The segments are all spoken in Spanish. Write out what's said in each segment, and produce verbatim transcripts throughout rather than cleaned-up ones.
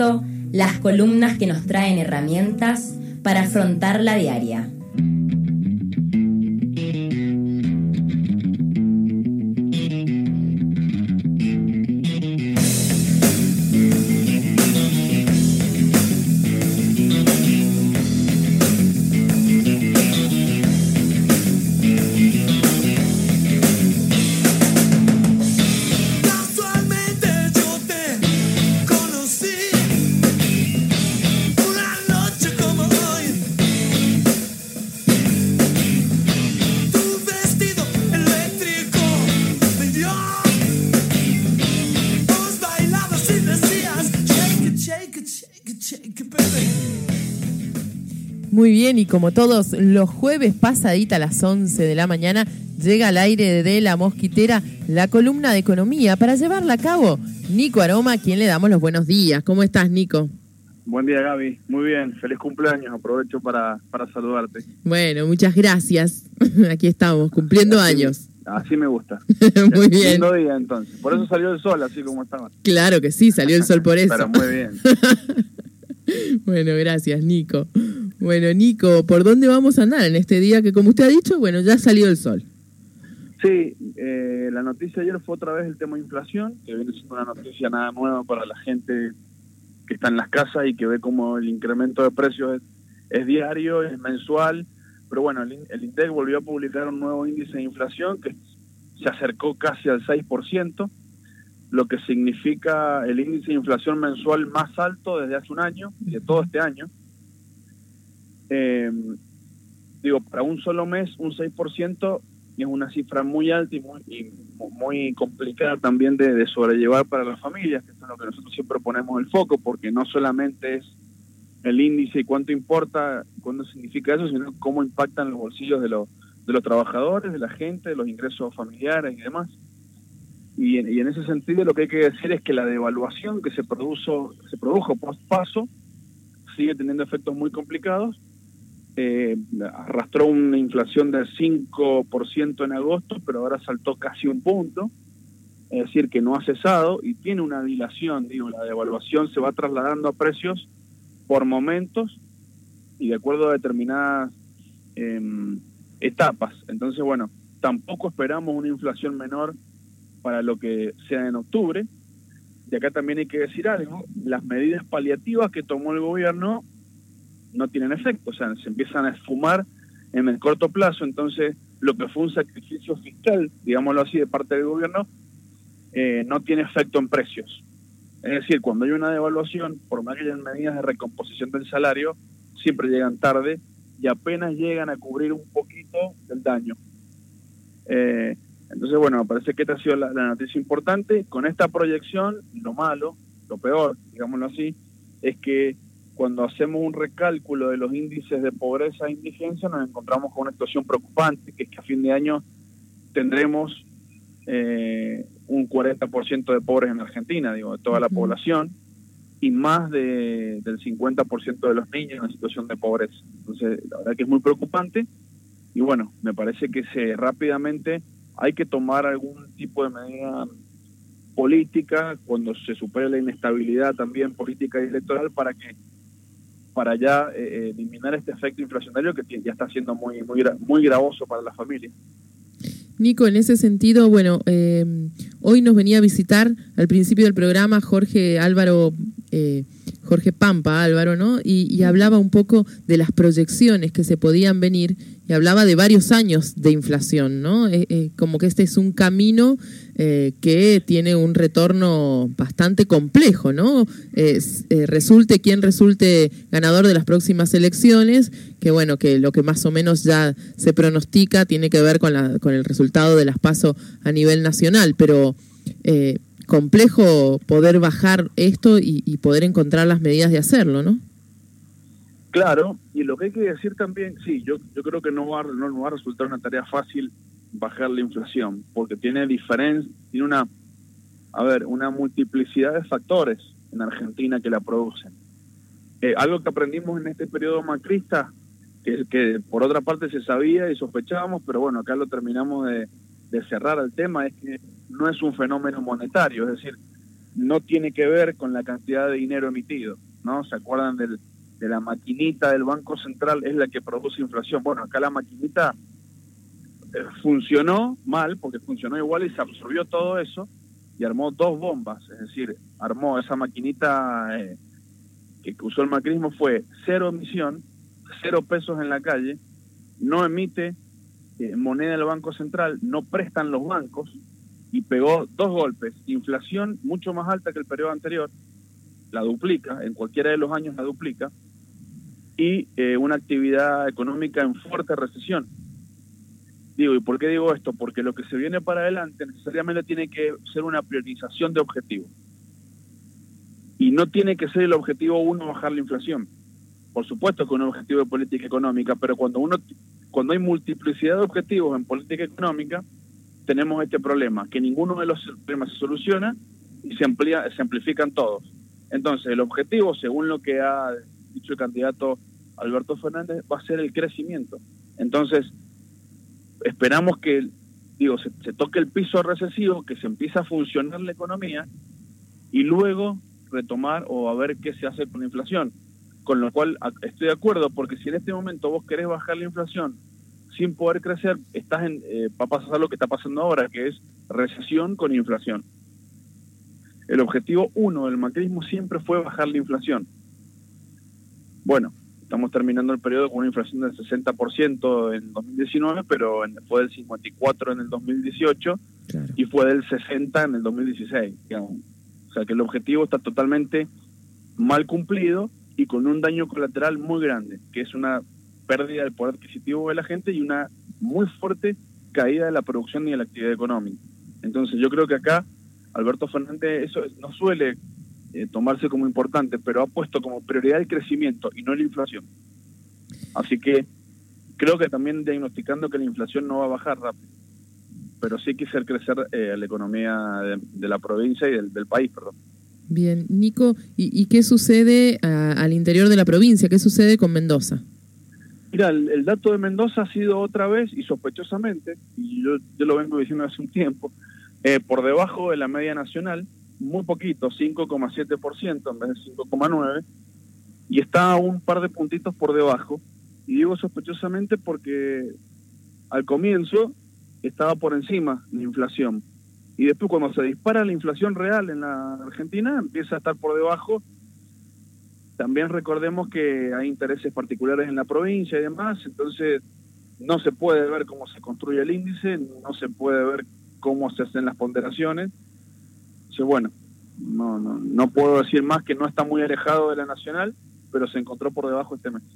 las columnas que nos traen herramientas para afrontar la diaria. Muy bien, y como todos los jueves pasadita a las once de la mañana, llega al aire de La Mosquitera la columna de economía. Para llevarla a cabo, Nico Aroma, a quien le damos los buenos días. ¿Cómo estás, Nico? Buen día, Gaby. Muy bien. Feliz cumpleaños. Aprovecho para, para saludarte. Bueno, muchas gracias. Aquí estamos, cumpliendo así, años. Así me gusta. Muy bien. Lindo día, entonces. Por eso salió el sol, así como estaba. Claro que sí, salió el sol por eso. Pero muy bien. Bueno, gracias, Nico. Bueno, Nico, ¿por dónde vamos a andar en este día que, como usted ha dicho, bueno, ya salió el sol? Sí, eh, la noticia ayer fue otra vez el tema de inflación, que viene siendo una noticia nada nueva para la gente que está en las casas y que ve como el incremento de precios es, es diario, es mensual, pero bueno, el, el INDEC volvió a publicar un nuevo índice de inflación que se acercó casi al seis por ciento, lo que significa el índice de inflación mensual más alto desde hace un año, y de todo este año. Eh, digo, para un solo mes, un seis por ciento es una cifra muy alta y muy, y muy complicada también de, de sobrellevar para las familias, que es lo que nosotros siempre ponemos el foco, porque no solamente es el índice y cuánto importa, cuánto significa eso, sino cómo impactan los bolsillos de los, de los trabajadores, de la gente, de los ingresos familiares y demás. Y en, y en ese sentido lo que hay que decir es que la devaluación que se produjo, se produjo post paso sigue teniendo efectos muy complicados. Eh, arrastró una inflación del cinco por ciento en agosto, pero ahora saltó casi un punto, es decir, que no ha cesado y tiene una dilación. Digo, la devaluación se va trasladando a precios por momentos y de acuerdo a determinadas eh, etapas. Entonces, bueno, tampoco esperamos una inflación menor para lo que sea en octubre. Y acá también hay que decir algo: las medidas paliativas que tomó el gobierno no tienen efecto, o sea, se empiezan a esfumar en el corto plazo. Entonces, lo que fue un sacrificio fiscal, digámoslo así, de parte del gobierno, eh, no tiene efecto en precios. Es decir, cuando hay una devaluación, por más que hayan medidas de recomposición del salario, siempre llegan tarde y apenas llegan a cubrir un poquito del daño. Eh, entonces, bueno, me parece que esta ha sido la, la noticia importante. Con esta proyección, lo malo, lo peor, digámoslo así, es que cuando hacemos un recálculo de los índices de pobreza e indigencia, nos encontramos con una situación preocupante, que es que a fin de año tendremos eh, un cuarenta por ciento de pobres en Argentina, digo, de toda la uh-huh. población, y más de, del cincuenta por ciento de los niños en situación de pobreza. Entonces, la verdad que es muy preocupante, y bueno, me parece que se rápidamente hay que tomar algún tipo de medida política cuando se supere la inestabilidad también política y electoral para que para ya eh, eliminar este efecto inflacionario que ya está siendo muy muy muy gravoso para la familia. Nico, en ese sentido, bueno, eh, hoy nos venía a visitar al principio del programa Jorge Álvaro, eh, Jorge Pampa Álvaro, ¿no? Y, y hablaba un poco de las proyecciones que se podían venir y hablaba de varios años de inflación, ¿no? Eh, eh, como que este es un camino eh, que tiene un retorno bastante complejo, ¿no? Eh, eh, resulte quien resulte ganador de las próximas elecciones, que bueno, que lo que más o menos ya se pronostica tiene que ver con, la, con el resultado de las PASO a nivel nacional, pero eh, complejo poder bajar esto y, y poder encontrar las medidas de hacerlo, ¿no? Claro, y lo que hay que decir también, sí, yo yo creo que no va, no, no va a resultar una tarea fácil bajar la inflación, porque tiene diferencia, tiene una, a ver, una multiplicidad de factores en Argentina que la producen. Eh, algo que aprendimos en este periodo macrista, que, que por otra parte se sabía y sospechábamos, pero bueno, acá lo terminamos de, de cerrar el tema, es que no es un fenómeno monetario, es decir, no tiene que ver con la cantidad de dinero emitido, ¿no? ¿Se acuerdan del, de la maquinita del Banco Central? Es la que produce inflación. Bueno, acá la maquinita eh, funcionó mal, porque funcionó igual y se absorbió todo eso y armó dos bombas, es decir, armó esa maquinita eh, que usó el macrismo, fue cero emisión, cero pesos en la calle, no emite eh, moneda del Banco Central, no prestan los bancos, y pegó dos golpes, inflación mucho más alta que el periodo anterior, la duplica, en cualquiera de los años la duplica, y eh, una actividad económica en fuerte recesión. Digo, ¿y por qué digo esto? Porque lo que se viene para adelante necesariamente tiene que ser una priorización de objetivos. Y no tiene que ser el objetivo uno bajar la inflación. Por supuesto que un objetivo de política económica, pero cuando uno cuando hay multiplicidad de objetivos en política económica, tenemos este problema, que ninguno de los problemas se soluciona y se amplía, se amplifican todos. Entonces, el objetivo, según lo que ha dicho el candidato Alberto Fernández, va a ser el crecimiento. Entonces, esperamos que, digo, se, se toque el piso recesivo, que se empiece a funcionar la economía y luego retomar o a ver qué se hace con la inflación. Con lo cual estoy de acuerdo, porque si en este momento vos querés bajar la inflación sin poder crecer, estás en, eh, va a pasar lo que está pasando ahora, que es recesión con inflación. El objetivo uno del macrismo siempre fue bajar la inflación. Bueno, estamos terminando el periodo con una inflación del sesenta por ciento en dos mil diecinueve, pero en, fue del cincuenta y cuatro por ciento en el dos mil dieciocho, claro, y fue del sesenta por ciento en el dos mil dieciséis. Digamos. O sea que el objetivo está totalmente mal cumplido y con un daño colateral muy grande, que es una pérdida del poder adquisitivo de la gente y una muy fuerte caída de la producción y de la actividad económica. Entonces yo creo que acá Alberto Fernández eso no suele eh, tomarse como importante, pero ha puesto como prioridad el crecimiento y no la inflación. Así que creo que también diagnosticando que la inflación no va a bajar rápido, pero sí quiere hacer crecer eh, la economía de, de la provincia y del, del país, perdón. Bien, Nico, ¿y, y qué sucede a, al interior de la provincia? ¿Qué sucede con Mendoza? Mira, el, el dato de Mendoza ha sido otra vez, y sospechosamente, y yo, yo lo vengo diciendo hace un tiempo, eh, por debajo de la media nacional, muy poquito, cinco coma siete por ciento en vez de cinco coma nueve por ciento, y está un par de puntitos por debajo, y digo sospechosamente porque al comienzo estaba por encima de la inflación, y después cuando se dispara la inflación real en la Argentina, empieza a estar por debajo. También recordemos que hay intereses particulares en la provincia y demás, entonces no se puede ver cómo se construye el índice, no se puede ver cómo se hacen las ponderaciones. Entonces, bueno, no, no, no puedo decir más que no está muy alejado de la nacional, pero se encontró por debajo este mes.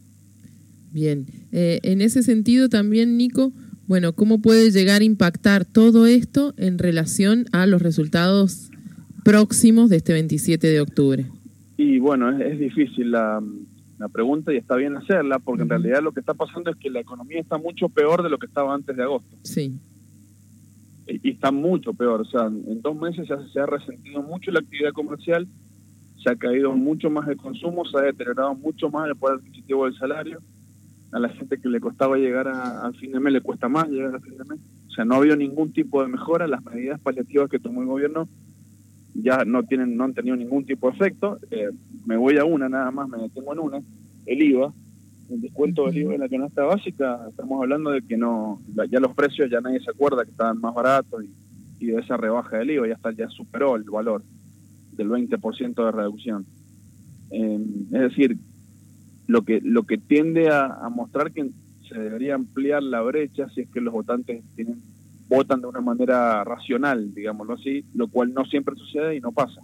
Bien, eh, en ese sentido también, Nico, bueno, ¿cómo puede llegar a impactar todo esto en relación a los resultados próximos de este veintisiete de octubre? Y bueno, es, es difícil la, la pregunta y está bien hacerla, porque en realidad lo que está pasando es que la economía está mucho peor de lo que estaba antes de agosto. Sí. Y, y está mucho peor, o sea, en dos meses ya se ha resentido mucho la actividad comercial, se ha caído mucho más el consumo, se ha deteriorado mucho más el poder adquisitivo del salario, a la gente que le costaba llegar a, al fin de mes le cuesta más llegar al fin de mes, o sea, no ha habido ningún tipo de mejora, las medidas paliativas que tomó el gobierno ya no tienen no han tenido ningún tipo de efecto. Eh, me voy a una nada más, me detengo en una, el I V A, el descuento del I V A en la canasta básica, estamos hablando de que no, ya los precios ya nadie se acuerda que estaban más baratos y, y de esa rebaja del I V A ya está, ya superó el valor del veinte por ciento de reducción. Eh, es decir, lo que lo que tiende a, a mostrar que se debería ampliar la brecha si es que los votantes tienen votan de una manera racional, digámoslo así, lo cual no siempre sucede y no pasa.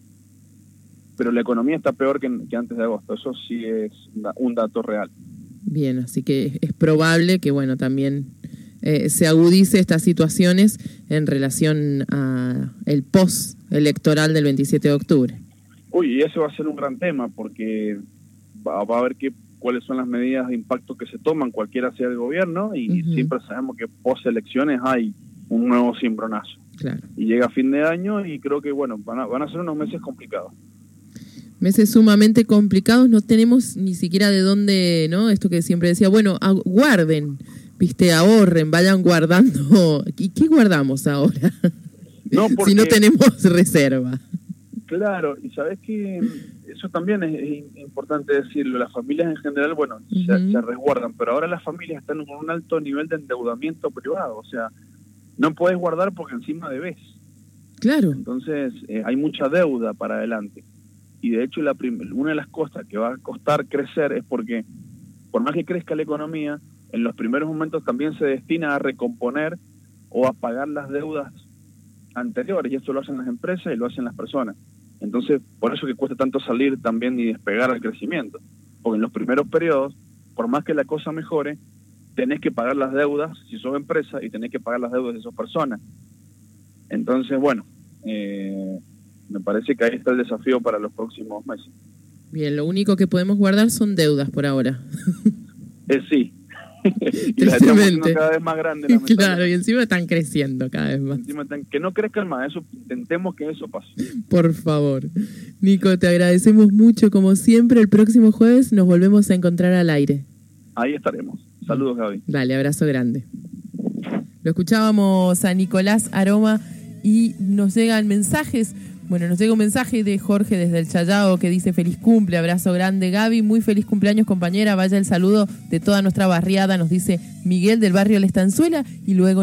Pero la economía está peor que, que antes de agosto, eso sí es un dato real. Bien, así que es probable que, bueno, también eh, se agudice estas situaciones en relación a el post-electoral del veintisiete de octubre. Uy, y ese va a ser un gran tema, porque va, va a haber que cuáles son las medidas de impacto que se toman, cualquiera sea el gobierno, y uh-huh. siempre sabemos que post-elecciones hay un nuevo cimbronazo. Claro. Y llega fin de año y creo que, bueno, van a, van a ser unos meses complicados. Meses sumamente complicados, no tenemos ni siquiera de dónde, ¿no? Esto que siempre decía, bueno, guarden, viste, ahorren, vayan guardando. ¿Y qué guardamos ahora? No, porque... si no tenemos reserva. Claro, y sabes que eso también es, es importante decirlo. Las familias en general, bueno, Uh-huh. se, se resguardan, pero ahora las familias están con un alto nivel de endeudamiento privado. O sea, no puedes guardar porque encima debes. Claro. Entonces, eh, hay mucha deuda para adelante. Y de hecho, la prim- una de las cosas que va a costar crecer es porque, por más que crezca la economía, en los primeros momentos también se destina a recomponer o a pagar las deudas anteriores. Y esto lo hacen las empresas y lo hacen las personas. Entonces, por eso que cuesta tanto salir también y despegar al crecimiento. Porque en los primeros periodos, por más que la cosa mejore, tenés que pagar las deudas si sos empresa y tenés que pagar las deudas de esas personas. Entonces, bueno, eh, me parece que ahí está el desafío para los próximos meses. Bien, lo único que podemos guardar son deudas por ahora. Eh, sí. Y las estamos haciendo cada vez más grandes. Claro, y encima están creciendo cada vez más. Encima están, que no crezcan más, eso intentemos que eso pase. Por favor. Nico, te agradecemos mucho como siempre. El próximo jueves nos volvemos a encontrar al aire. Ahí estaremos. Saludos, Gaby. Dale, abrazo grande. Lo escuchábamos a Nicolás Aroma y nos llegan mensajes. Bueno, nos llega un mensaje de Jorge desde el Chayao que dice feliz cumple, abrazo grande Gaby, muy feliz cumpleaños compañera, vaya el saludo de toda nuestra barriada, nos dice Miguel del barrio La Estanzuela y luego